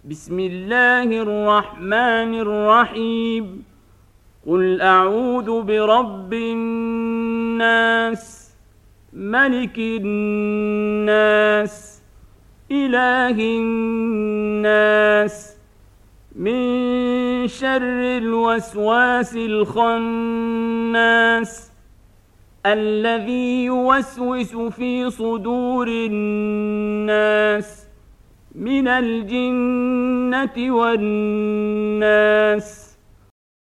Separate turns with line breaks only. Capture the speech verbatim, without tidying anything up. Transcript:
بسم الله الرحمن الرحيم قل أعوذ برب الناس ملك الناس إله الناس من شر الوسواس الخناس الذي يوسوس في صدور الناس من الجنة والناس.